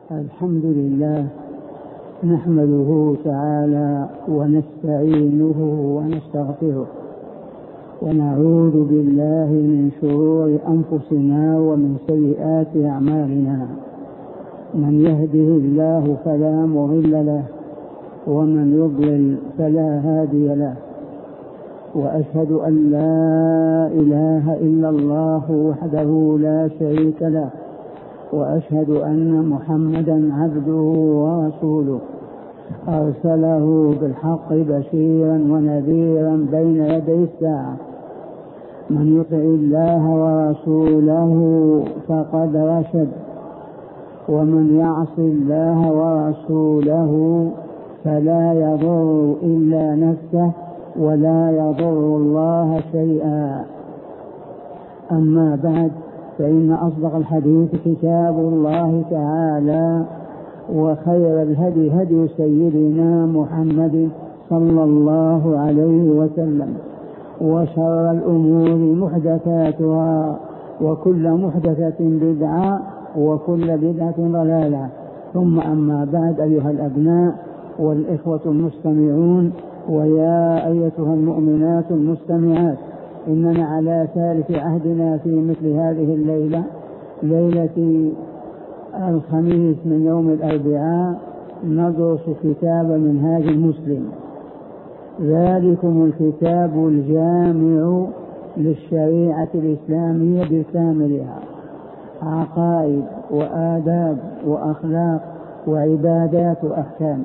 الحمد لله نحمده تعالى ونستعينه ونستغفره ونعوذ بالله من شرور أنفسنا ومن سيئات أعمالنا. من يهده الله فلا مضل له ومن يضلل فلا هادي له، وأشهد أن لا إله إلا الله وحده لا شريك له، وأشهد أن محمدا عبده ورسوله أرسله بالحق بشيرا ونذيرا بين يدي الساعة. من يطع الله ورسوله فقد رشد، ومن يعص الله ورسوله فلا يضر إلا نفسه ولا يضر الله شيئا. أما بعد، فإن أصدق الحديث كتاب الله تعالى، وخير الهدي هدي سيدنا محمد صلى الله عليه وسلم، وشر الأمور محدثاتها، وكل محدثة بدعة، وكل بدعة ضلالة. ثم أما بعد، أيها الأبناء والإخوة المستمعون، ويا أيتها المؤمنات المستمعات، إننا على ثالث عهدنا في مثل هذه الليلة، ليلة الخميس من يوم الأربعاء، ندرس كتاب منهاج المسلم. ذلكم الكتاب الجامع للشريعة الإسلامية بكاملها، عقائد وآداب وأخلاق وعبادات وأحكام،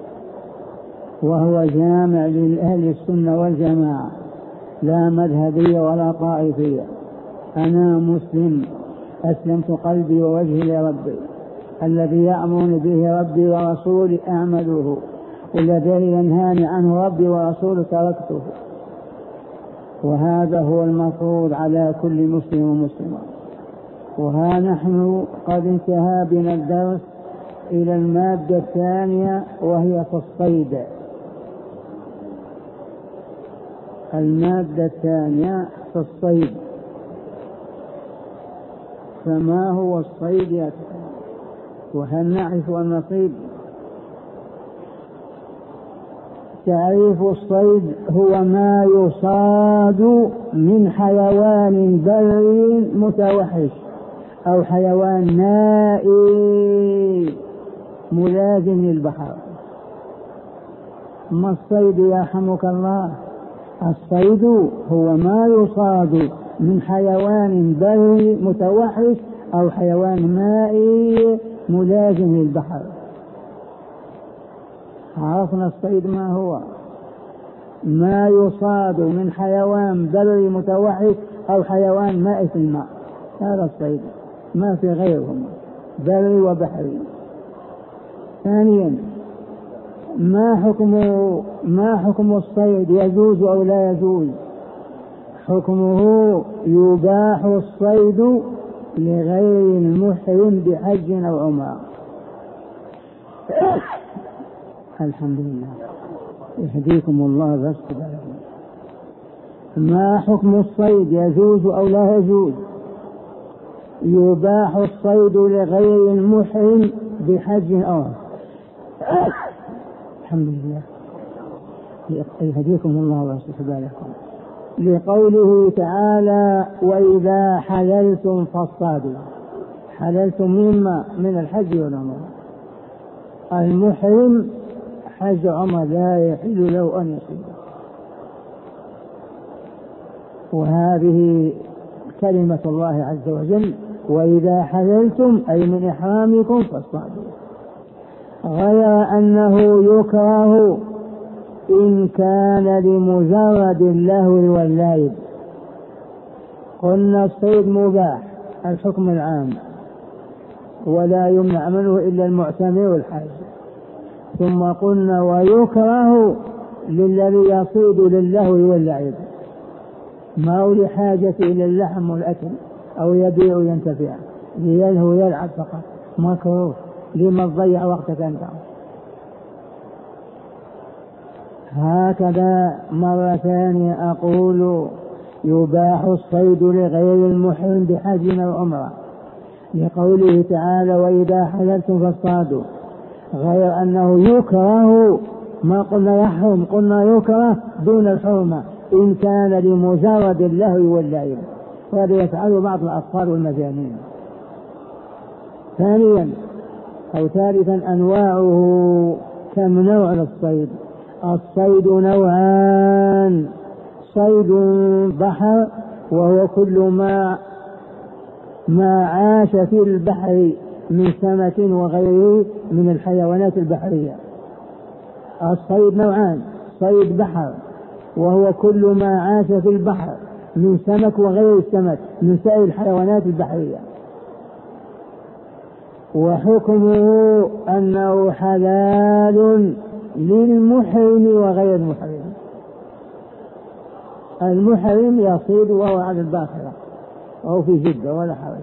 وهو جامع لأهل السنة والجماعة، لا مذهبية ولا طائفية. أنا مسلم، أسلمت قلبي ووجهي لربي، الذي يأمرني به ربي ورسولي أعمله، والذي ينهاني عنه ربي ورسوله تركته. وهذا هو المفروض على كل مسلم ومسلمة. وها نحن قد انتهى بنا الدرس إلى المادة الثانية، وهي في الصيد. المادة الثانية في الصيد. فما هو الصيد يا ترى؟ وهل نعرف النصيب؟ تعريف الصيد هو ما يصاد من حيوان بري متوحش أو حيوان مائي ملازم للبحر. ما الصيد يا رحمك الله؟ الصيد هو ما يصاد من حيوان بري متوحش أو حيوان مائي ملازم للبحر. عرفنا الصيد ما هو؟ ما يصاد من حيوان بري متوحش أو حيوان مائي في الماء، هذا الصيد، ما في غيرهم، بري وبحري. ثانيا، ما حكم الصيد؟ يجوز أو لا يجوز؟ حكمه يباح الصيد لغير المحرم بحج أو عمرة. الحمد لله، يهديكم الله بس. ما حكم الصيد؟ يجوز أو لا يجوز؟ يباح الصيد لغير المحرم بحج أو عمرة. الحمد لله، يهديكم الله ويصلح بالكم. لقوله تعالى: وإذا حللتم فاصطادوا. حللتم مما؟ من الحج والعمرة. المحرم حج عمر لا يحل له أن يصيد. وهذه كلمة الله عز وجل: وإذا حللتم أي من إحرامكم فاصطادوا. غير أنه يكره إن كان لمجرد اللهو واللعب. قلنا الصيد مباح، الحكم العام، ولا يمنع منه إلا المعتمر والحاج. ثم قلنا ويكره للذي يصيد للهو واللعب، ما هو لحاجة إلى اللحم والأكل أو يبيع وينتفع، ليلهو يلعب فقط، مكروه. لما تضيع وقتك أنت؟ هكذا مرة ثانية أقول: يباح الصيد لغير المحرم بحج أو عمرة. لقوله تعالى وإذا حللتم فاصطادوا، غير أنه يكره، ما قلنا يحرم، قلنا يكره دون الحرمة إن كان لمجرد اللهو واللعب، وهذا يفعله بعض الأطفال والمجانين. ثانيا أو ثالثا أنواعه. كم نوع للصيد؟ الصيد نوعان: صيد بحر وهو كل ما عاش في البحر من سمك وغيره من الحيوانات البحرية. الصيد نوعان: صيد بحر وهو كل ما عاش في البحر من سمك وغير السمك من سائر الحيوانات البحرية. وحكمه أنه حلال للمحرم وغير المحرم. المحرم يصيد وهو على الباخرة أو في جدة ولا حرج.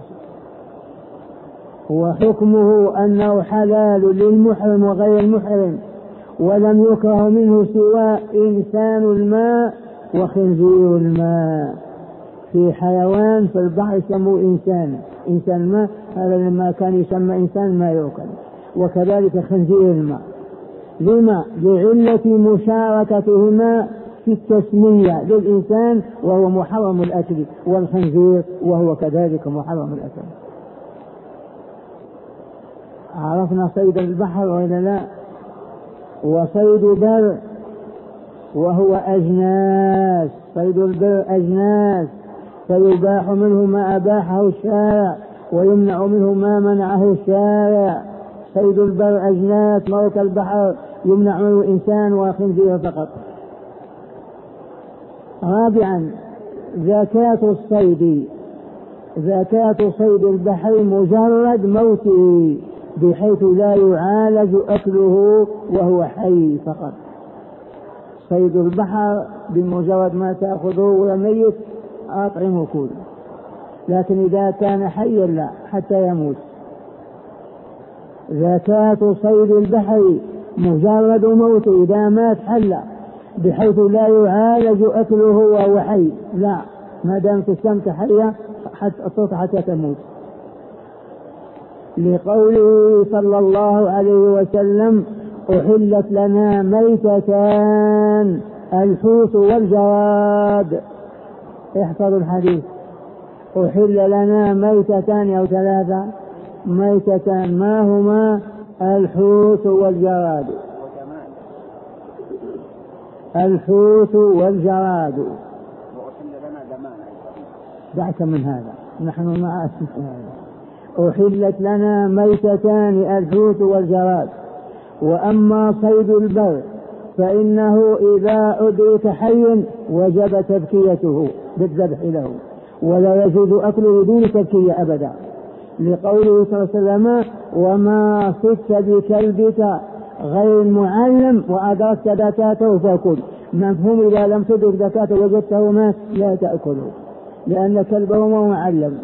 وحكمه أنه حلال للمحرم وغير المحرم، ولم يكره منه سوى إنسان الماء وخنزير الماء. في حيوان في البحر يسموه إنسان الماء، هذا لما كان يسمى إنسان ما يؤكل، وكذلك خنزير الماء. لما؟ لعلة مشاركتهما في التسمية للإنسان وهو محرم الأكل، والخنزير وهو كذلك محرم الأكل. عرفنا صيد البحر ولا لا؟ وصيد بر وهو أجناس. صيد البر أجناس، فيباح منه ما أباحه الشارع ويمنع منه ما منعه الشارع. صيد البر أجناس، موت البحر يمنع منه إنسان وخنزير فقط. رابعا زكاة الصيد. زكاة صيد البحر مجرد موته، بحيث لا يعالج أكله وهو حي فقط. صيد البحر بمجرد ما تأخذه وميت أطعمه كله، لكن إذا كان حيا لا حتى يموت. زكاة صيد البحر مجرد موته، إذا مات حل، بحيث لا يعالج أكله وهو حي، لا، ما دامت السمكة حية حتى تموت. لقوله صلى الله عليه وسلم أحلت لنا ميتتان الحوت والجراد. احفظوا الحديث: أحل لنا ميتتان أو ثلاثة ميتتان، ما هما؟ الحوت والجراد. الحوت والجراد. دعك من هذا، نحن مع هذا. أحلت لنا ميتتان الحوت والجراد. وأما صيد البر فإنه إذا أدرك حي وجب تذكيته بالذبح له، ولا يجوز أكله دون تذكية أبدا، لقوله صلى الله عليه وسلم: وما صدت بكلبك غير معلم وأدركت زكاته فكل. مفهوم إذا لم تدرك زكاته وجدته مات لا تأكله، لأن كلبه ما معلم،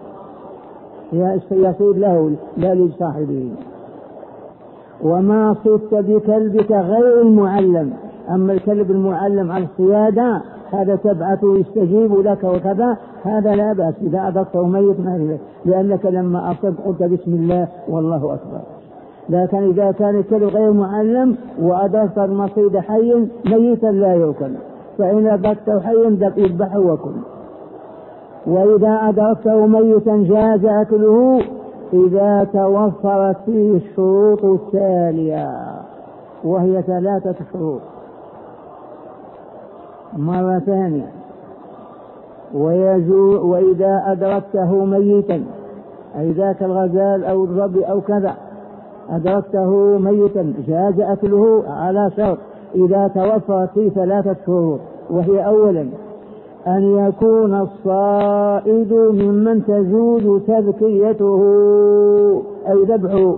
يصيد له لا لصاحبه. وما صدت بكلبك غير المعلم. أما الكلب المعلم على الصيادة هذا تبعثه يستجيب لك وكذا، هذا لا بأس إذا أدركته ميت ما له، لأنك لما أصبت قلت بسم الله والله أكبر. لكن إذا كان الكلب غير معلم وأدركت المصيد حي ميتا لا يؤكل، فإن أدركته حيا يذبحه وكل. وإذا أدركته ميتا جاز أكله إذا توفرت فيه الشروط التالية، وهي 3 شروط. مرة ثانية: وإذا أدركته ميتا، أي ذاك الغزال أو الظبي أو كذا، أدركته ميتا جاز أكله على شرط إذا توفرت فيه 3 شروط، وهي: أولا أن يكون الصائد ممن تجوز تذكيته أي ذبحه،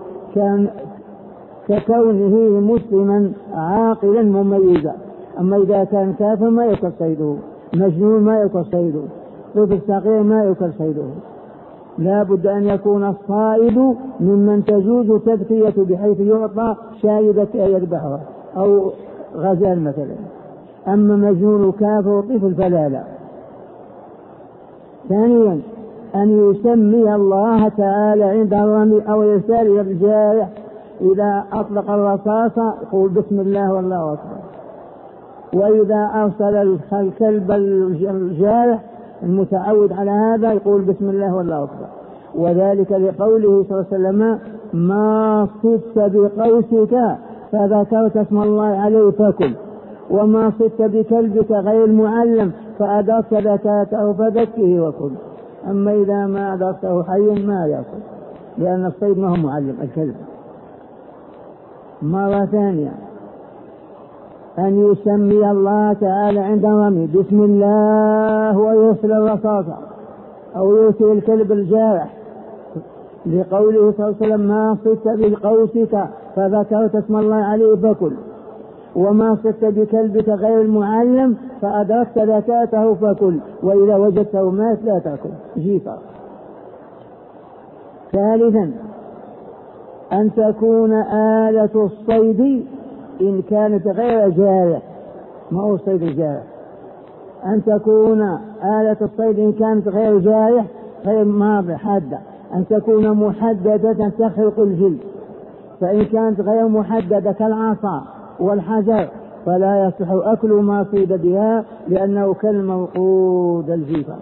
ككونه مسلما عاقلا مميزا. أما إذا كان كافر ما يؤكل صيده، مجنون ما يؤكل صيده، طفل صغير ما يؤكل صيده. لا بد أن يكون الصائد ممن تجوز تذكيته، بحيث يعطى شايبة يذبحها أو غزال مثلا. أما مجنون كافر طفل فلا لا. ثانيا أن يسمي الله تعالى عند الرمي أو إرسال الجارح إذا أطلق الرصاصة يقول بسم الله والله أكبر، وإذا أرسل الكلب الجارح المتعود على هذا يقول بسم الله والله أكبر. وذلك لقوله صلى الله عليه وسلم ما صدت بقوسك فذكرت اسم الله عليه فكل، وما صدت بكلبك غير معلم فأدركت ذكاته فذكه وكل. أما إذا ما أدركته حي ما يأكل، لأن الصيد ما هو معلم الكلب. مرة ثانية أن يسمي الله تعالى عند الرمي بسم الله ويرسل الرصاصة أو يرسل الكلب الجارح لقوله صلى الله عليه وسلم ما صدت بقوسك فذكرت اسم الله عليه فكل، وما صدت بكلبك غير المعلم فأدركت ذكاته فكل، وإذا وجدته مات لا تأكل جيفا. ثالثا أن تكون آلة الصيد إن كانت غير جارح، ما هو الصيد الجارح، أن تكون آلة الصيد إن كانت غير جارح غير ماضي حادة، أن تكون محددة تخرق الجلد، فإن كانت غير محددة كالعصا والحجر فلا يصح أكل ما صيد بها لأنه كالموقود الجيفة.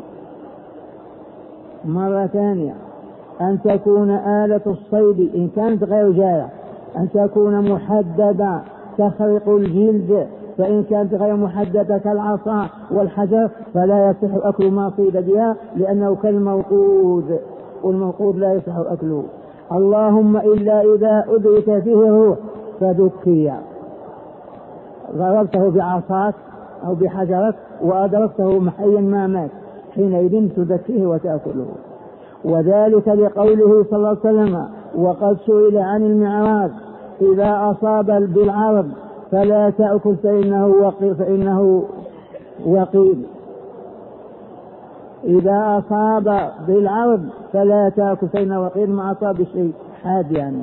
مرة ثانية أن تكون آلة الصيد إن كانت غير جارح أن تكون محددة تخرق الجلد، فإن كانت غير محددة كالعصا والحجر فلا يصح أكل ما صيد بها لأنه كالموقود، والموقود لا يصح أكله. اللهم إلا إذا أدرك فيه الروح فذكي، ضربته بعصاك أو بحجرك وأدركته محيا ما مات حينئذ تذكيه وتأكله. وذلك لقوله صلى الله عليه وسلم وقد سئل عن المعراض إذا أصاب بالعرض فلا تأكل فإنه وقيل، إذا أصاب بالعرض فلا تأكل فإنه وقيل ما أصاب شيء حاد يعني.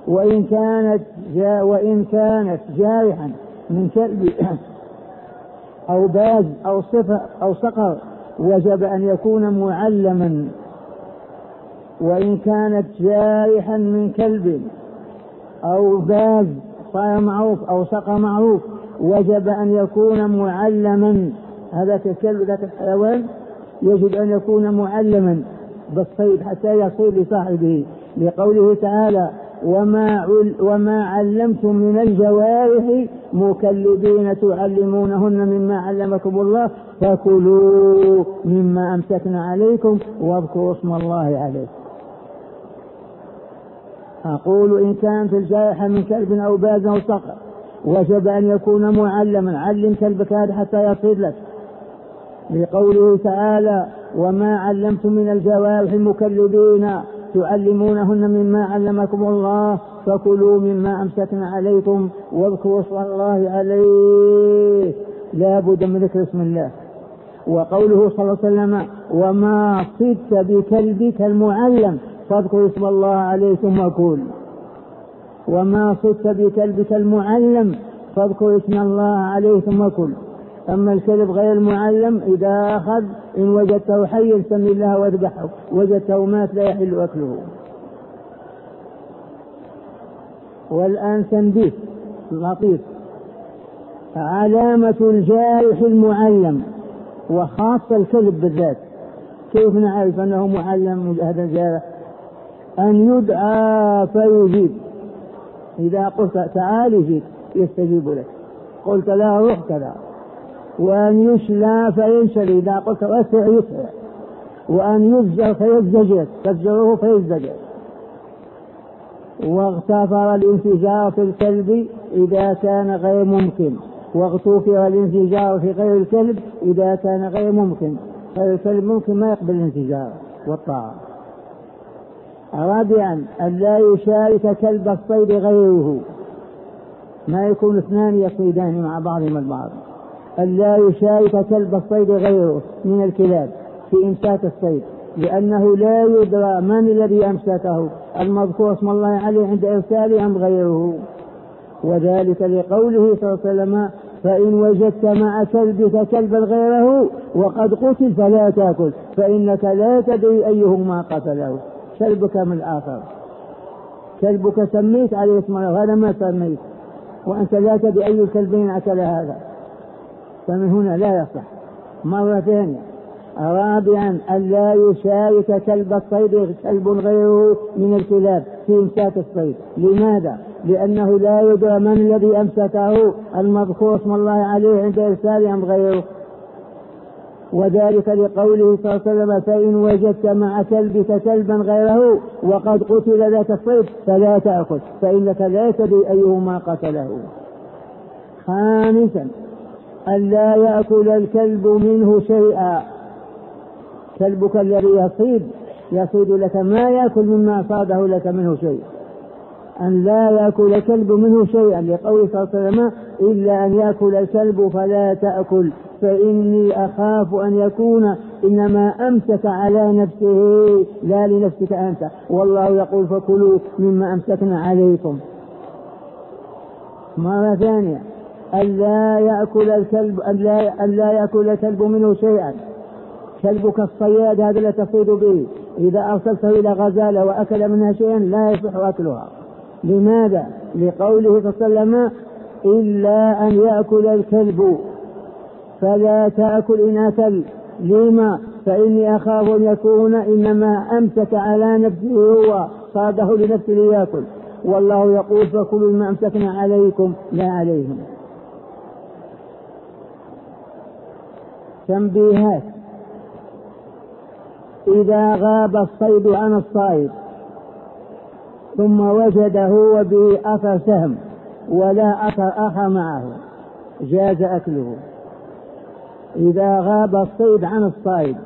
وإن كانت جارحا من كلب أو باز أو صفر أو صقر وجب أن يكون معلما. وإن كانت جارحا من كلب أو باز صار معروف أو صقر معروف وجب أن يكون معلما. هذا الكلب ذاك الحيوان يجب أن يكون معلما بالصيد حتى يصيد لصاحبه، لقوله تعالى وما علمتم من الجوارح مكلبين تعلمونهن مما علمكم الله فكلوا مما أمسكنا عليكم واذكروا اسم الله عليه. أقول إن كانت الجارحة من كلب أو باز أو صقر وجب أن يكون معلما، علم كلبك هذا حتى يصيد لك، لقوله تعالى وما علمتم من الجوارح مكلبين تعلمونهن مما علمكم الله فكلوا مما أمسكنا عليكم واذكروا اسم الله عليه، لا بد من ذكر اسم الله. وقوله صلى الله عليه وسلم وما صدت بكلبك المعلم فاذكر اسم الله عليه ثم كل، وما صدت بكلبك المعلم فاذكر اسم الله عليه ثم كل. أما الكلب غير المعلم إذا أخذ إن وجدته حيا سمي الله واذبحه، وجدته مات لا يحل أكله. والآن تنبيه لطيف، علامة الجارح المعلم وخاصة الكلب بالذات، كيف نعرف أنه معلم هذا الجارح؟ أن يدعى فيجيب، إذا قلت تعال يجيب يستجيب لك، قلت لا روح كذا. وأن يشلى فينشل، إذا قلت أسرع يسرع. وأن يزجر فيزجر، تزجره فيزجر. واغتفر الانفجار في الكلب إذا كان غير ممكن، واغتفر الانفجار في غير الكلب إذا كان غير ممكن، فالكلب ممكن ما يقبل الانفجار والطاعة. رابعا أن لا يشارك كلب الصيد غيره، ما يكون اثنان يصيدان مع بعضهم البعض. أن لا يشارك كلب الصيد غيره من الكلاب في إمساك الصيد، لأنه لا يدرى من الذي أمسكه، المذكور اسم الله عليه عند إرساله أم غيره. وذلك لقوله صلى الله عليه وسلم فإن وجدت مع كلبك كلبا غيره وقد قتل فلا تأكل، فإنك لا تدري أيهما قتله، كلبك من آخر، كلبك سميت عليه اسم الله وهذا ما سميت، وأنت لا تدري أي الكلبين أكل هذا، فمن هنا لا يصح. مرة ثانية. رابعا ألا يشارك كلب الصيد كلب غيره من الكلاب في إمساك الصيد. لماذا؟ لأنه لا يدرى من الذي أمسكه المذكور اسم الله عليه عند إرسال أم غيره، وذلك لقوله صلى الله عليه وسلم فإن وجدت مع كلبك كلبا غيره وقد قتل ذات الصيد فلا تأكل، فإنك لا تدري أيهما قتله. خامسا ألا يأكل الكلب منه شيئا، كلبك الذي يصيد لك ما يأكل مما صاده لك منه شيء، أن لا يأكل الكلب منه شيئا، لقوله صلى الله عليه وسلم إلا أن يأكل الكلب فلا تأكل فإني أخاف أن يكون إنما أمسك على نفسه لا لنفسك أنت، والله يقول فكلوا مما أمسكنا عليكم. مرة ثانية ألا يأكل الكلب منه شيئا، كلبك الصياد هذا لا تصيد به، إذا أرسلته إلى غزالة وأكل منها شيئا لا يصح أكلها. لماذا؟ لقوله صلى الله عليه وسلم إلا أن يأكل الكلب فلا تأكل إن أكل. لما؟ فإني أخاف أن يكون إنما أمسك على نفسه هو صاده لنفسه ليأكل، والله يقول فكلوا ما أمسكنا عليكم لا عليهم. تنبيهات. إذا غاب الصيد عن الصائد ثم وجده وبه أثر سهم ولا أثر آخر معه جاز أكله. إذا غاب الصيد عن الصائد،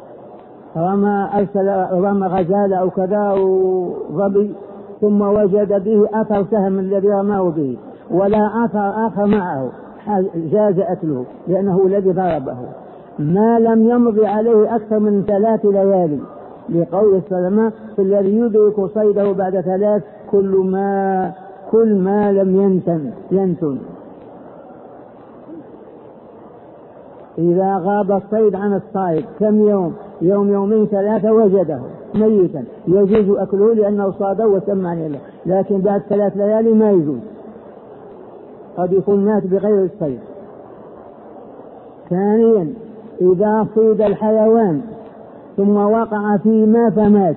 رمى غزالة أو كذا أو ظبي ثم وجد به أثر سهم الذي رماه به ولا أثر آخر معه جاز أكله لأنه الذي ضربه، ما لم يمضي عليه أكثر من 3 ليالي، لقول السلام في الذي يدرك صيده بعد 3 كل ما لم ينتن. إذا غاب الصيد عن الصائد كم يوم؟ يومين 3 وجده ميتا يجوز أكله لأنه صاده وسمع له، لكن بعد 3 ليالي ما يجوز، قد يكون مات بغير الصيد. ثانيا إذا صيد الحيوان ثم وقع في ماء فمات،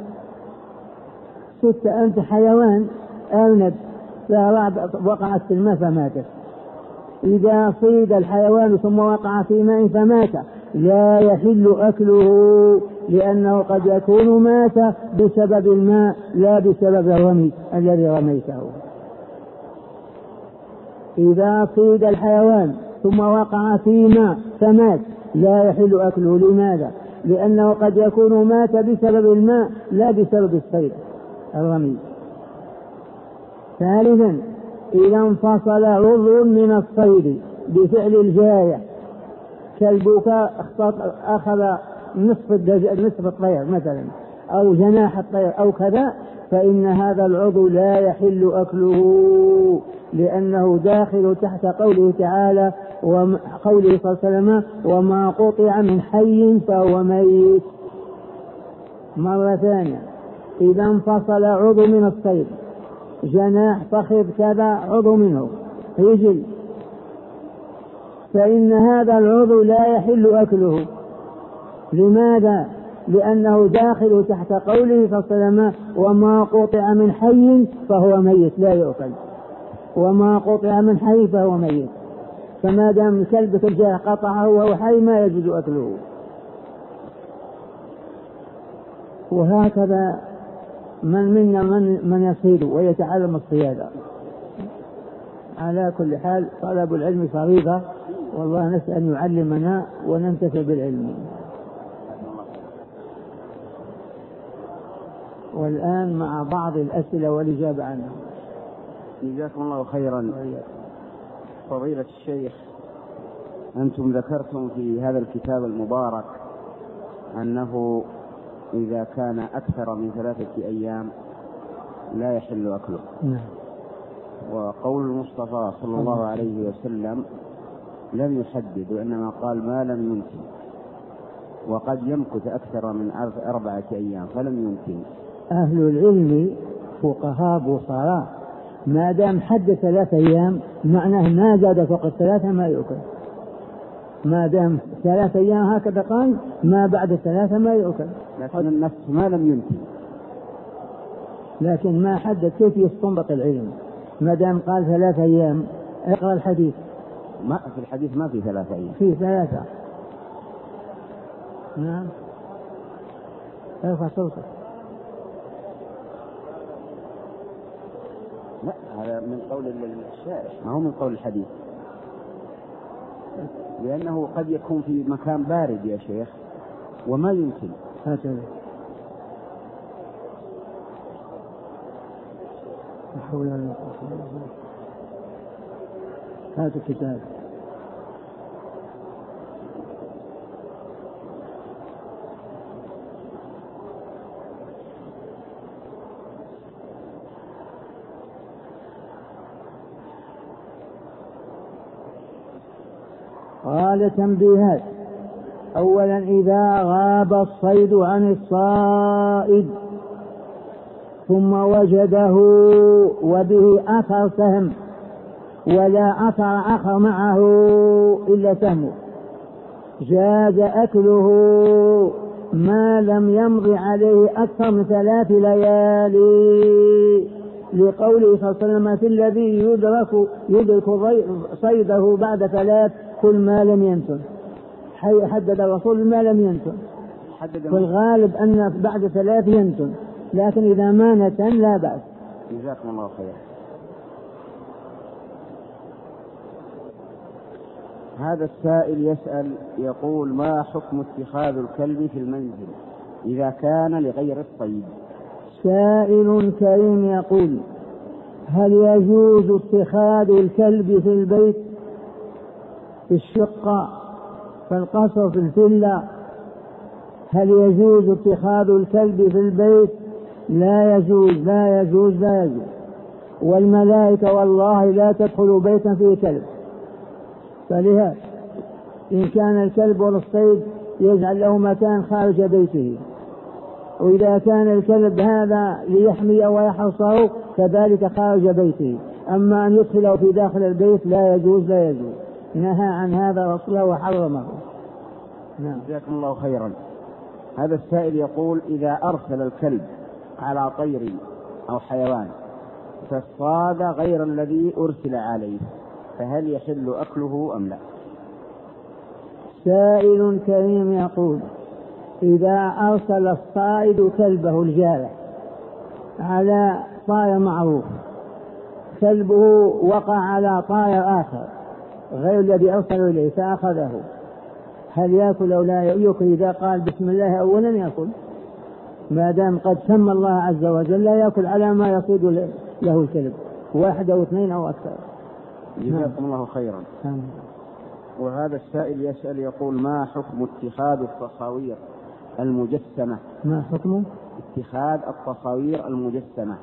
صدت أنت حيوان أرنب وقعت في الماء فماتت، إذا صيد الحيوان ثم وقع في ماء فمات لا يحل أكله لأنه قد يكون مات بسبب الماء لا بسبب الرمي الذي رميته. إذا صيد الحيوان ثم وقع في ماء فمات لا يحل أكله. لماذا؟ لأنه قد يكون مات بسبب الماء لا بسبب الصيد الرمي. ثالثا إذا انفصل عضو من الصيد بفعل الجارح، كلبك أخذ نصف الطير مثلا أو جناح الطير أو كذا، فإن هذا العضو لا يحل أكله لأنه داخل تحت قوله تعالى وقوله صلى الله عليه وسلم وما قطع من حي فهو ميت. مرة ثانية إذا انفصل عضو من الصيد، جناح فخذ كذا عضو منه رجل، فإن هذا العضو لا يحل أكله. لماذا؟ لأنه داخل تحت قوله صلى الله عليه وسلم وما قطع من حي فهو ميت لا يؤكل، وما قطع من حي فهو ميت، فما دام كلبك الجارح قطعه وهو حي ما يجوز أكله. وهكذا منا من يصيد ويتعلم الصيادة. على كل حال طلب العلم فريضة، والله نسأل أن يعلمنا وننتفع بالعلم. والآن مع بعض الأسئلة والإجابة عنها. جزاكم الله خيرا. فضيلة الشيخ، أنتم ذكرتم في هذا الكتاب المبارك أنه إذا كان أكثر من 3 أيام لا يحل أكله. وقول المصطفى صلى الله عليه وسلم لم يحدد، وإنما قال ما لم يمكن، وقد يمكث أكثر من 4 أيام فلم يمكن. أهل العلم فقهاء بصراء ما دام حد 3 أيام معناه ما زاد فوق 3 ما يؤكل، ما دام 3 أيام هكذا قال ما بعد 3 ما يؤكل. لكن النفس ما لم يمكن، لكن ما حدد كيف يستنبط العلم. ما دام قال 3 أيام اقرأ الحديث. ما في الحديث ما في 3 أيام، في 3. نعم ارفع صوتك. لا هذا من قول الشارع ما هو من قول الحديث، لأنه قد يكون في مكان بارد يا شيخ وما يمكن. هكذا هذا الكتاب. قال تنبيهات. أولا إذا غاب الصيد عن الصائد ثم وجده وبه أثر سهم ولا أثر آخر معه إلا سهمه جاز أكله ما لم يمض عليه أكثر من 3 ليالي، لقوله صلى الله عليه وسلم في الذي يدرك صيده بعد 3 كل ما لم ينتن. حدد الرسول ما لم ينتن، في الغالب أن بعد 3 ينتن، لكن إذا ما نتن لا بأس. جزاكم الله خير. هذا السائل يسأل يقول ما حكم اتخاذ الكلب في المنزل إذا كان لغير الصيد؟ سائل كريم يقول هل يجوز اتخاذ الكلب في البيت، في الشقة، في القصر، في الفيلا؟ هل يجوز اتخاذ الكلب في البيت؟ لا يجوز لا يجوز لا يجوز. والملائكة والله لا تدخل بيتا فيه كلب، فلهذا إن كان الكلب للصيد يجعل له مكان خارج بيته، وإذا كان الكلب هذا ليحمي ويحرسه كذلك خارج بيته. أما أن يدخله في داخل البيت لا يجوز لا يجوز، نهى عن هذا رسوله وحرمه. نعم. جزاكم الله خيرا. هذا السائل يقول إذا أرسل الكلب على طير أو حيوان فاصطاد غير الذي أرسل عليه فهل يحل أكله أم لا؟ سائل كريم يقول إذا أرسل الصائد كلبه الجارح على طائر معروف، كلبه وقع على طائر آخر غير الذي أرسل إليه فأخذه، هل يأكل أو لا يأكل؟ إذا قال بسم الله أولا يأكل، ما دام قد سمى الله عز وجل لا يأكل على ما يصيد له الكلب، 1 أو 2 أو أكثر. جزاكم الله خيرا. وهذا السائل يسأل يقول ما حكم اتخاذ التصاوير المجسمة؟ ما حكم اتخاذ التصاوير المجسمة؟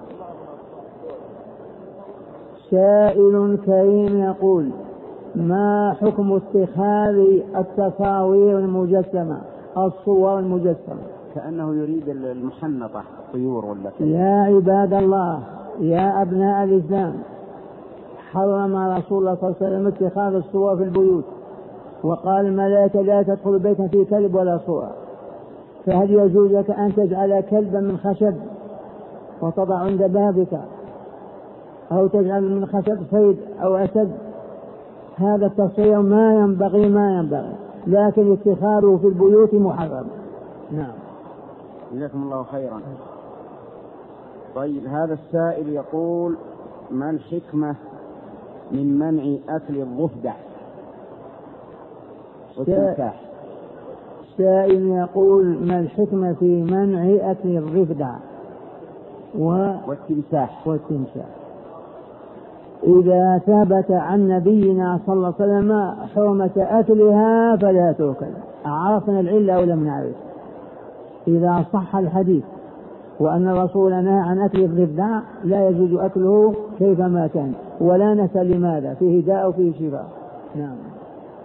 سائل كريم يقول ما حكم اتخاذ التصاوير المجسمة، الصور المجسمة؟ كأنه يريد المحنطة الطيور ولا كذا. يا عباد الله يا أبناء الإسلام، حرم رسول الله صلى الله عليه وسلم اتخاذ الصور في البيوت، وقال الملائكة لا تدخل بيتا فيه كلب ولا صور، فهل يجوز لك أن تجعل كلبا من خشب وتضع عند بابك، أو تجعل من خشب صيد أو أسد؟ هذا التصوير ما ينبغي، لكن اتخاذه في البيوت محرم. نعم. جزاكم الله خيرا. طيب هذا السائل يقول ما الحكمة من منع أكل الضفدع والتمساح؟ سائل يقول ما الحكمة في منع أكل الضفدع والتمساح؟ إذا ثبت عن نبينا صلى الله عليه وسلم حرمة أكلها فلا تؤكل. عرفنا العلة أو لم نعرف؟ إذا صح الحديث وأن الرسول نهى عن أكل الضفدع لا يجوز أكله كيفما كان، ولا نسأل لماذا، فيه داء وفيه شفاء. نعم.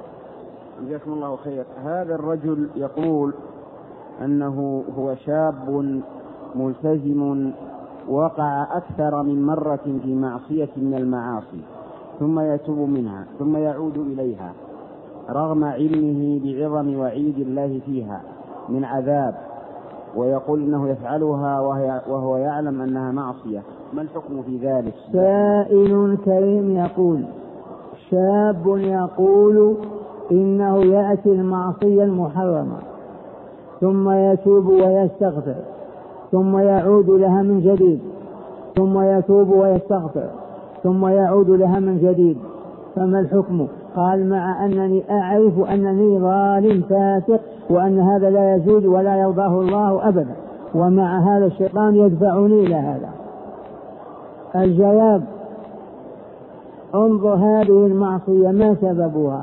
جزاكم الله خير. هذا الرجل يقول أنه هو شاب ملتزم وقع أكثر من مرة في معصية من المعاصي ثم يتوب منها ثم يعود إليها رغم علمه بعظم وعيد الله فيها من عذاب، ويقول إنه يفعلها وهو يعلم أنها معصية، ما الحكم في ذلك؟ سائل كريم يقول: شاب يقول إنه يأتي المعصية المحرمة ثم يتوب ويستغفر ثم يعود لها من جديد، ثم يتوب ويستغفر ثم يعود لها من جديد، فما الحكم؟ قال: مع أنني أعرف أنني ظالم فاسق وأن هذا لا يزول ولا يرضاه الله أبدا، ومع هذا الشيطان يدفعني إلى هذا. الجواب: انظر هذه المعصية ما سببها،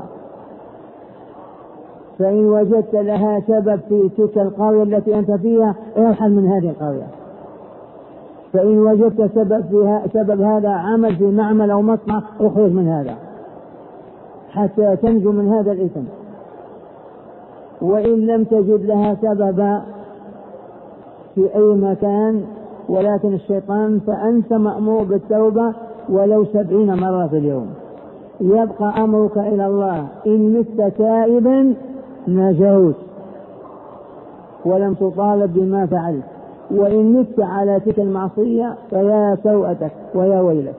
فإن وجدت لها سبب في تلك القرية التي أنت فيها ارحل من هذه القرية، فإن وجدت سبب هذا عمل في معمل أو مصنع اخرج من هذا حتى تنجو من هذا الإثم. وإن لم تجد لها سببا في أي مكان ولكن الشيطان فأنت مأمور بالتوبة ولو 70 مرة في اليوم. يبقى أمرك إلى الله، إن مت تائبا نجوت ولم تطالب بما فعلت، وإن مت على تلك المعصية فيا سوءتك ويا ويلك.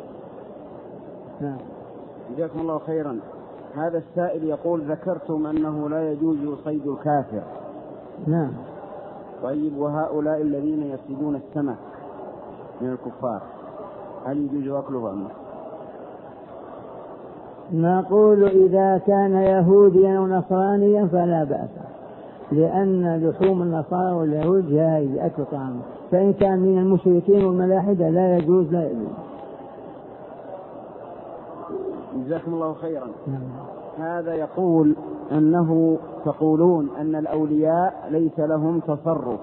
جزاكم الله خيرا. هذا السائل يقول: ذكرتم أنه لا يجوز صيد الكافر. نعم. طيب، وهؤلاء الذين يصيدون السمك من الكفار هل يجوز أكله أم؟ نقول: إذا كان يهوديا ونصرانيا فلا بأس، لأن لحوم النصارى واليهود جائز أكل طعامه، فإن كان من المشركين والملاحدة لا يجوز. جزاكم الله خيرا. هذا يقول أنه تقولون أن الأولياء ليس لهم تصرف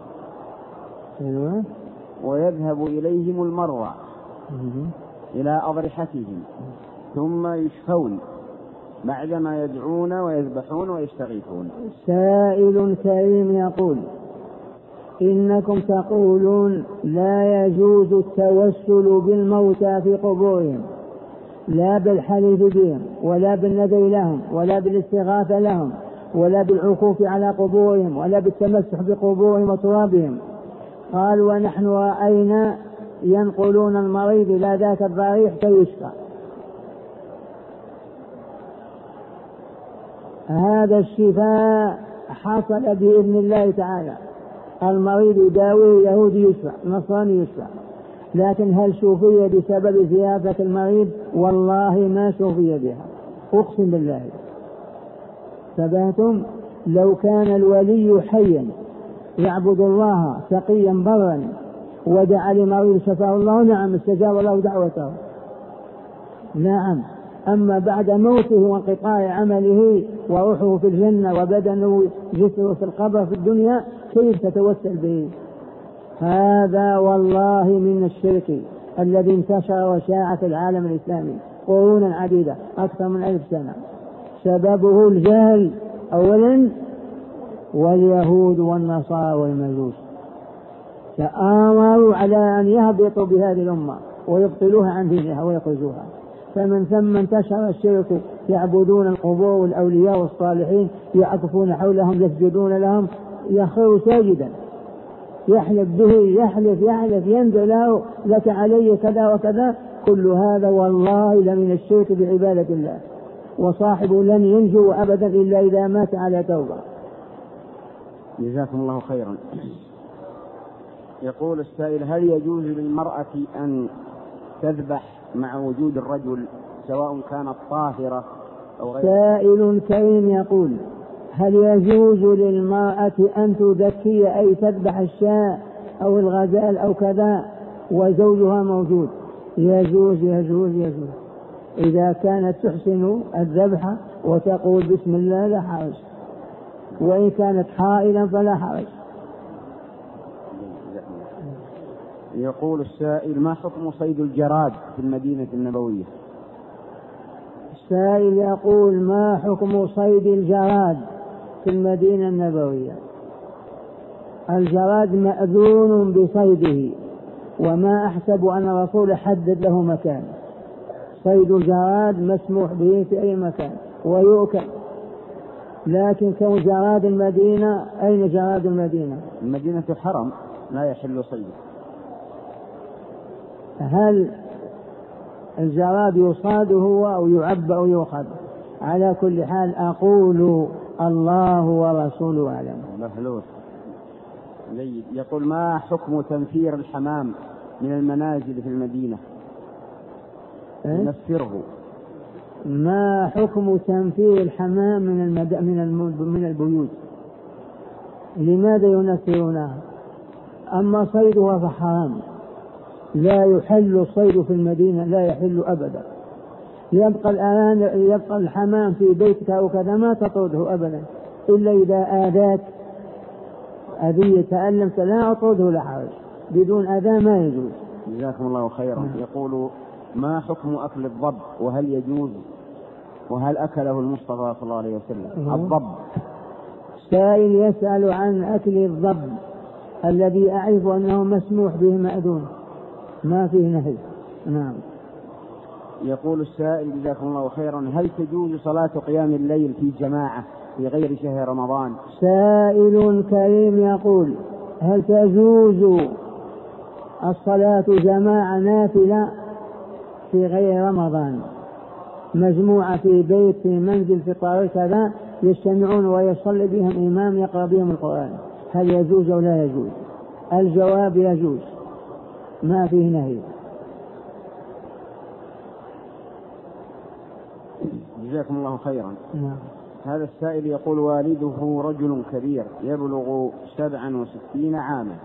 ويذهب إليهم المرضى إلى أضرحتهم ثم يشفون بعدما يدعون ويذبحون ويستغيثون. سائل كريم يقول: إنكم تقولون لا يجوز التوسل بالموتى في قبورهم، لا بالحلف بهم ولا بالندى لهم ولا بالاستغاثة لهم ولا بالعكوف على قبورهم ولا بالتمسح بقبورهم وترابهم. قال: ونحن رأينا ينقلون المريض إلى ذاك الضريح فيشفى. هذا الشفاء حصل بإذن الله تعالى، المريض يداويه، يهودي يشفى، نصراني يشفى، لكن هل شوفي بسبب زيادة المريض؟ والله ما شوفي بها، أقسم بالله. ثبتم؟ لو كان الولي حيا يعبد الله تقيا برا ودعا لمريض شفاه الله، نعم استجاب له دعوته، نعم. أما بعد موته وانقطاع عمله وروحه في الجنة وبدنه جسره في القبر في الدنيا، كيف تتوسل به؟ هذا والله من الشرك الذي انتشر وشاع في العالم الإسلامي قرونا عديدة أكثر من 1000 سنة، سببه الجهل أولا، واليهود والنصارى والمجوس تآمروا على أن يهبطوا بهذه الأمة ويبطلوها عن دينها ويخرجوها، فمن ثم انتشر الشرك، يعبدون القبور والأولياء والصالحين، يعكفون حولهم، يسجدون لهم، يخر ساجدا، يحلف به، يحلف ينذر له لك علي كذا وكذا. كل هذا والله لمن الشرك بعبادة الله، وصاحبه لن ينجو أبدا إلا إذا مات على توبة. جزاكم الله خيرا. يقول السائل: هل يجوز للمرأة أن تذبح مع وجود الرجل سواء كانت طاهرة أو غير؟ سائل كريم يقول: هل يجوز للمرأة أن تذكي أي تذبح الشاة أو الغزال أو كذا وزوجها موجود؟ يجوز إذا كانت تحسن الذبح وتقول بسم الله لا حرج، وإن كانت حائلا فلا حرج. يقول السائل: ما حكم صيد الجراد في المدينة النبوية؟ السائل يقول ما حكم صيد الجراد في المدينة النبوية؟ الجراد مأذون بصيده، وما أحسب أن الرسول حدد له مكان. صيد الجراد مسموح به في أي مكان ويؤكل، لكن كون جراد المدينة، أين جراد المدينة؟ المدينة حرم لا يحل صيده. هل الجراد يصاد هو أو يعب أو يؤخذ؟ على كل حال أقول الله ورسوله أعلم. يقول ما حكم تنفير الحمام من المنازل في المدينة؟ نفره. ما حكم تنفير الحمام من البيوت؟ لماذا ينفرونها؟ أما صيدها فحرام، لا يحل الصيد في المدينة، لا يحل أبدا. يبقى الحمام في بيتك أو كذا ما تطرده أبدا، إلا إذا آذاك أذية تألمت لا أطرده لا حرج، بدون أذى ما يجوز. جزاكم الله خيرا. يقول ما حكم أكل الضب وهل يجوز وهل أكله المصطفى صلى الله عليه وسلم؟ الضب. سائل يسأل عن أكل الضب الذي أعرف أنه مسموح به مأذون، ما فيه نهي. نعم. يقول السائل جزاكم الله خيرا هل تجوز صلاة قيام الليل في جماعة في غير شهر رمضان؟ سائل كريم يقول هل تجوز الصلاة جماعة نافلة في غير رمضان، مجموعة في بيت في منزل في طريق كذا يجتمعون ويصلي بهم إمام يقرأ بهم القرآن، هل يجوز أو لا يجوز؟ الجواب يجوز، ما فيه نهي. جزاكم الله خيرا. نعم. هذا السائل يقول والده رجل كبير يبلغ 67 عاما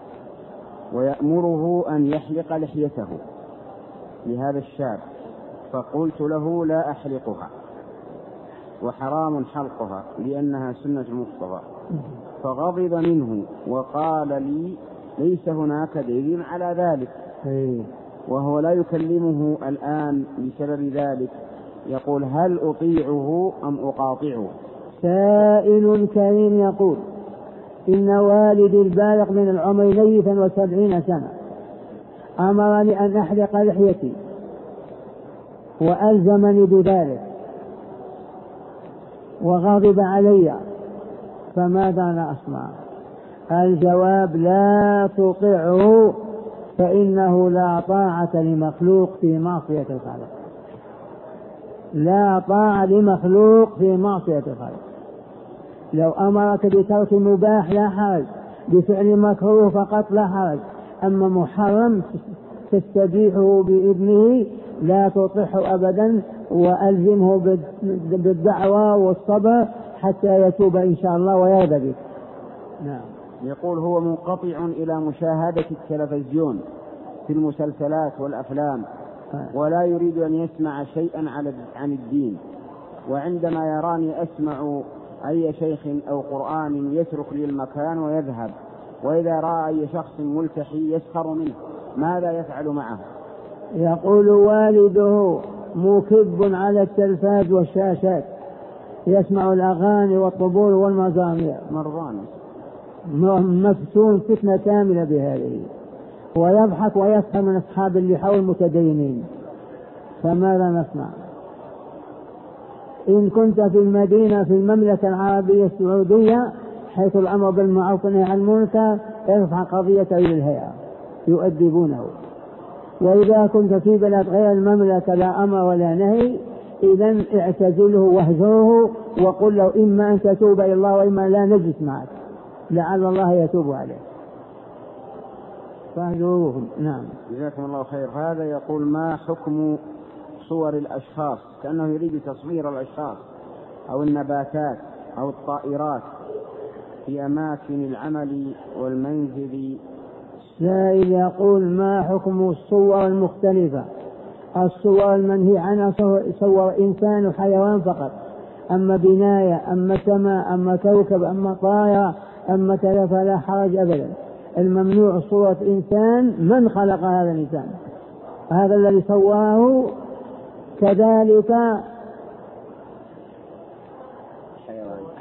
ويأمره أن يحلق لحيته لهذا الشاب، فقلت له لا أحلقها وحرام حلقها لأنها سنة المصطفى، فغضب منه وقال لي ليس هناك دليل على ذلك وهو لا يكلمه الآن بسبب ذلك. يقول هل أطيعه أم أقاطعه؟ سائل كريم يقول إن والدي البالغ من العمر 70 سنة أمرني أن أحلق لحيتي وألزمني بذلك وغضب علي، فماذا أنا أصنع؟ الجواب لا تطيعه، فإنه لا طاعة لمخلوق في معصية الخالق، لا طاعة لمخلوق في معصية الخالق. لو أمرك بترك مباح لا حرج، بفعل مكروه فقط لا حرج، أما محرم تستبيحه بإذنه لا تطيعه أبدا، وألزمه بالدعوة والصبر حتى يتوب إن شاء الله ويرضى بك. نعم. يقول هو منقطع إلى مشاهدة التلفزيون في المسلسلات والأفلام ولا يريد أن يسمع شيئا عن الدين، وعندما يراني أسمع أي شيخ أو قرآن يترك لي المكان ويذهب، وإذا رأى أي شخص ملتحي يسخر منه، ماذا يفعل معه؟ يقول والده مكب على التلفاز والشاشات يسمع الأغاني والطبول والمزامير، مفتون فتنة كاملة بهذه، ويضحك ويسخر من أصحاب اللحى المتدينين، فماذا نصنع؟ إن كنت في المدينة في المملكة العربية السعودية حيث الأمر بالمعروف والنهي عن المنكر ارفع قضيته إلى الهيئة يؤدبونه، وإذا كنت في بلد غير المملكة لا أمر ولا نهي إذن اعتزله واهجره وقل له إما أن تتوب إلى الله وإما لا نجلس معك لعل الله يتوب عليه، فاهجروهم. نعم. جزاكم الله خير. هذا يقول ما حكم صور الأشخاص، كأنه يريد تصوير الأشخاص أو النباتات أو الطائرات في أماكن العمل والمنزل. سائل يقول ما حكم الصور المختلفة؟ الصور المنهي عنها صور إنسان وحيوان فقط، أما بناية أما سماء أما كوكب أما طائرة أما كذا فلا حرج أبدا. الممنوع صورة إنسان من خلق هذا الإنسان، هذا الذي صوره، كذلك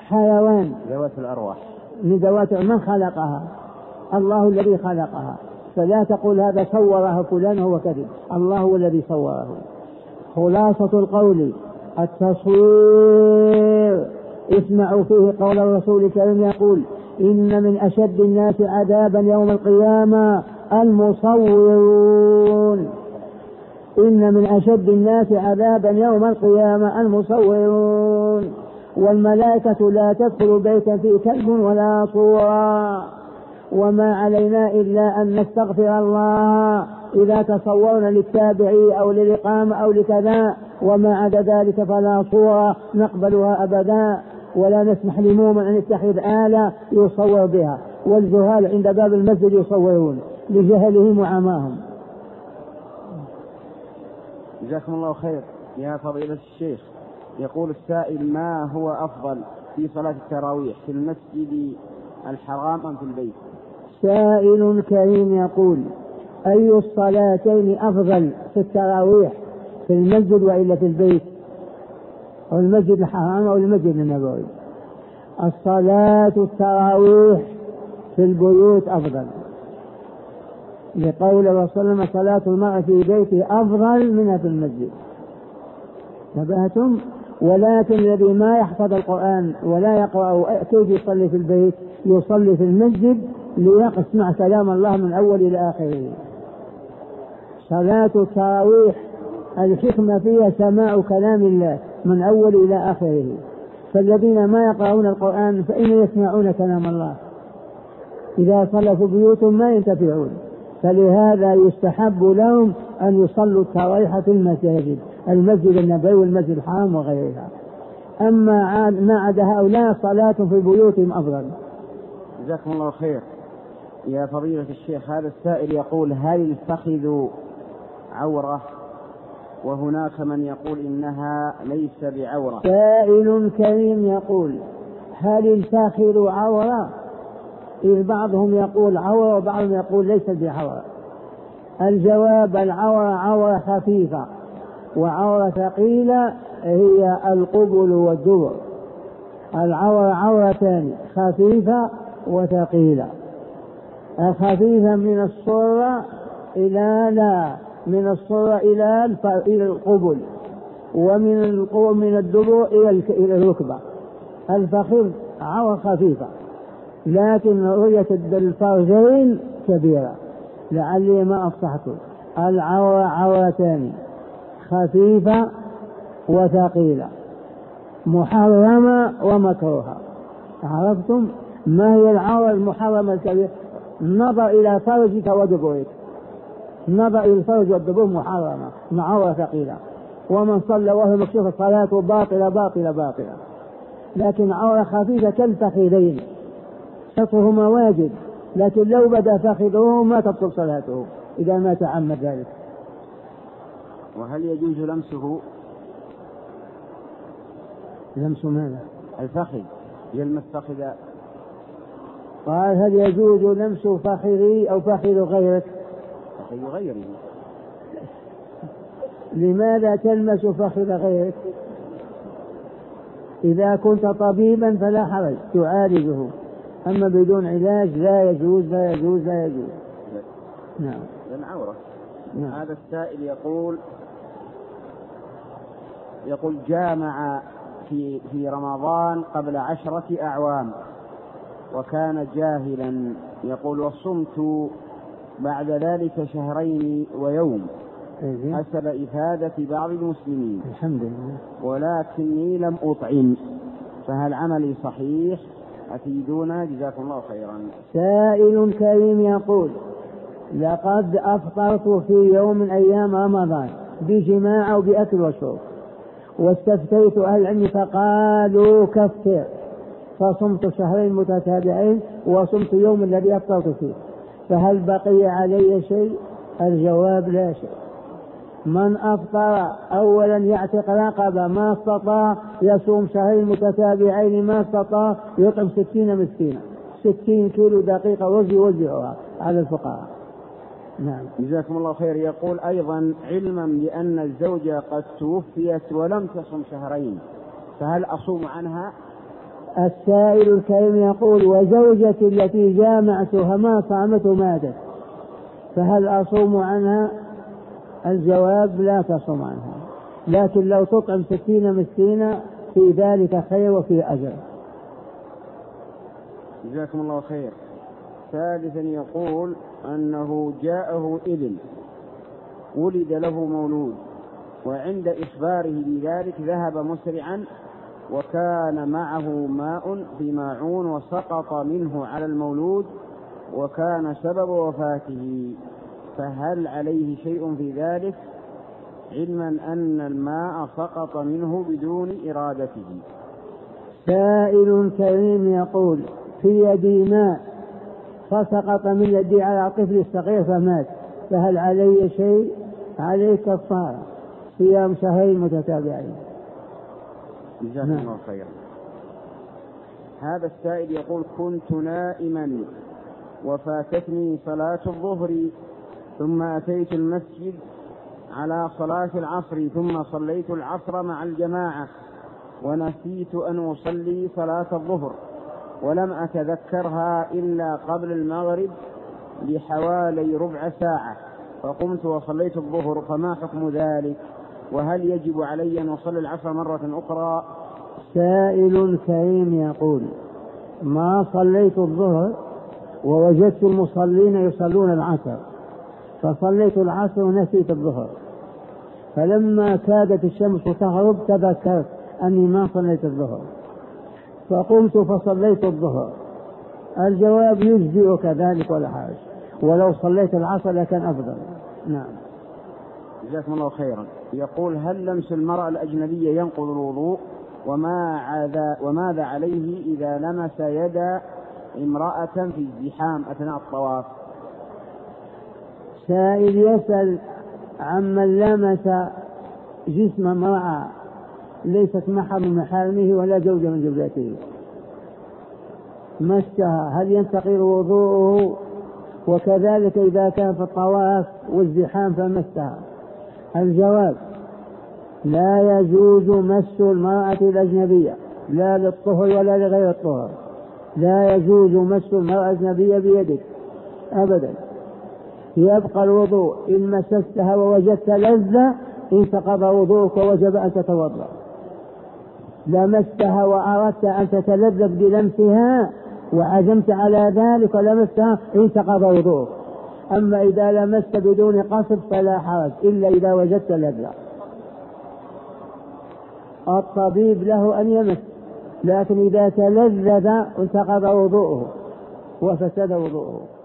حيوان ذوات الأرواح من ذوات من خلقها؟ الله الذي خلقها، فلا تقول هذا صورها فلان هو كذب، الله هو الذي صوره. خلاصة القول التصوير. اسمعوا فيه قول الرسول الكريم يقول: إن من أشد الناس عذابا يوم القيامة المصورون. إن من أشد الناس عذابا يوم القيامة المصورون. والملائكة لا تدخل بيتا فيه كلب ولا صورة. وما علينا إلا أن نستغفر الله إذا تصورنا للتابعي أو للإقامة أو لكذا، وما عدا ذلك فلا صورة نقبلها أبدا، ولا نسمح لمؤمن أن يتخذ آلة يصور بها. والجهال عند باب المسجد يصورون لجهلهم وعماهم. جزاكم الله خير يا فضيلة الشيخ. يقول السائل: ما هو أفضل في صلاة التراويح، في المسجد الحرام أم في البيت؟ سائل كريم يقول: أي الصلاتين أفضل في التراويح، في المسجد وإلا في البيت، أو المسجد الحرام أو المسجد النبوي؟ الصلاة التراويح في البيوت أفضل، لقول الرسول صلى الله عليه وسلم: صلاة المرء في بيته أفضل منها في المسجد. نبهتم؟ ولكن الذي ما يحفظ القرآن ولا يقرأ كيف يصلي في البيت؟ يصلي في المسجد ليسمع كلام الله من أول إلى آخره. صلاة التراويح الحكمة فيها سماع كلام الله من أول إلى آخره، فالذين ما يقرؤون القرآن فإن يسمعون كلام الله، إذا صلوا في بيوتهم ما ينتفعون، فلهذا يستحب لهم أن يصلوا التراويح في المساجد، المسجد النبوي والمسجد الحرام وغيرها. أما ما عدا هؤلاء صلاة في بيوتهم أفضل. جزاكم الله خير يا فضيلة الشيخ. هذا السائل يقول: هل الفخذ عورة؟ وهناك من يقول إنها ليس بعورة. سائل كريم يقول: هل الفخذ عورة؟ بعضهم يقول عورة وبعضهم يقول ليس بعورة. الجواب: العورة عورة خفيفة، وعورة ثقيلة هي القبل والدبر. العورة عورتان: خفيفة وثقيلة. الخفيفة من الصرة إلى القبل، ومن الدبر إلى الركبة. الفخذ عورة خفيفة، لكن رؤية الفرجين كبيرة. لعلي ما أفصحته. العورة عورتان: خفيفة وثقيلة، محرمة ومكروهة. عرفتم ما هي العورة المحرمة الكبيرة؟ النظر إلى فرجك ودبرك. النظر إلى الفرج والدبر محرمة مع عورة ثقيلة، ومن صلى وهو مكشوف صلاته باطلة باطلة باطلة. لكن عورة خفيفة كالفخذين سطرهما واجب، لكن لو بدا فخذه ما تبطل صلاته إذا ما تعمد ذلك. وهل يجوز لمسه؟ لمس ماذا؟ الفخذ، يلمس فخذ. قال: هل يجوز لمس فخذي أو فخذ غيرك؟ فخذ غيره. لماذا تلمس فخذ غيرك؟ إذا كنت طبيبا فلا حرج تعالجه، أما بدون علاج لا يجوز لا يجوز لا يجوز. نعم. لأن عورة. نعم. هذا السائل يقول جامع في رمضان قبل 10 أعوام وكان جاهلا. يقول: وصمت بعد ذلك 2 ويوم حسب إفادة بعض المسلمين، الحمد لله، ولكني لم أطعم، فهل عملي صحيح؟ أفيدونا جزاكم الله خيرا. سائل كريم يقول: لقد أفطرت في يوم من أيام رمضان بجماع أو بأكل وشرب، واستفتيت أهل العلم فقالوا كفر، فصمت 2 متتابعين وصمت يوم الذي أفطرت فيه، فهل بقي علي شيء؟ الجواب: لا شيء. من أفطر أولا يعتق رقبة، ما استطاع يصوم 2 متتابعين، ما استطاع يطعم 60 مسكينا، 60 كيلو دقيقة وزعها على الفقراء. نعم. جزاكم الله خير. يقول أيضا: علما بأن الزوجة قد توفيت ولم تصم 2 شهرين، فهل أصوم عنها؟ السائل الكريم يقول: وزوجتي التي جامعتها ما صامت ماتت، فهل أصوم عنها؟ الجواب: لا تصوم عنها، لكن لو تطعم 60 مسكينا في ذلك خير وفي أجر. جزاكم الله خير. ثالثا يقول أنه جاءه إبل ولد له مولود، وعند إخباره بذلك ذهب مسرعا، وكان معه ماء في ماعون وسقط منه على المولود وكان سبب وفاته، فهل عليه شيء في ذلك، علما أن الماء سقط منه بدون إرادته؟ سائل كريم يقول: في يدي ماء فسقط من يدي على طفل صغير فمات، فهل علي شيء؟ عليه كفارة صيام شهرين متتابعين. جزاكم الله خيرا. هذا السائل يقول: كنت نائما وفاتتني صلاة الظهر، ثم أتيت المسجد على صلاة العصر، ثم صليت العصر مع الجماعة، ونسيت أن أصلي صلاة الظهر، ولم أتذكرها إلا قبل المغرب بحوالي ربع ساعة، فقمت وصليت الظهر، فما حكم ذلك؟ وهل يجب علي أن أصلي العصر مرة أخرى؟ سائل كريم يقول: ما صليت الظهر ووجدت المصلين يصلون العصر، فصليت العصر ونسيت الظهر، فلما كادت الشمس تغرب تذكرت أني ما صليت الظهر، فقمت فصليت الظهر. الجواب: يجزئ كذلك ولا حرج، ولو صليت العصر لكان أفضل. نعم. جزاكم الله خيرا. يقول: هل لمس المرأة الأجنبية ينقض الوضوء؟ وماذا عليه إذا لمس يد امرأة في الزحام أثناء الطواف؟ سائل يسأل عمن لمس جسم امرأة ليست محرم من محارمه ولا زوجة من زوجاته، مسها، هل ينتقض وضوءه؟ وكذلك إذا كان في الطواف والزحام فمسها. الجواب: لا يجوز مس المرأة الأجنبية لا للطهر ولا لغير الطهر، لا يجوز مس المرأة الأجنبية بيدك أبدا، يبقى الوضوء. إن مسستها ووجدت لذة انتقض وضوءك ووجب أن تتوضأ. لمستها وأردت أن تتلذذ بلمسها وعزمت على ذلك ولمستها انتقض وضوءك. أما إذا لمست بدون قصد فلا حرج إلا إذا وجدت لذة. الطبيب له أن يمس، لكن إذا تلذذ انتقض وضوءه وفسد وضوءه.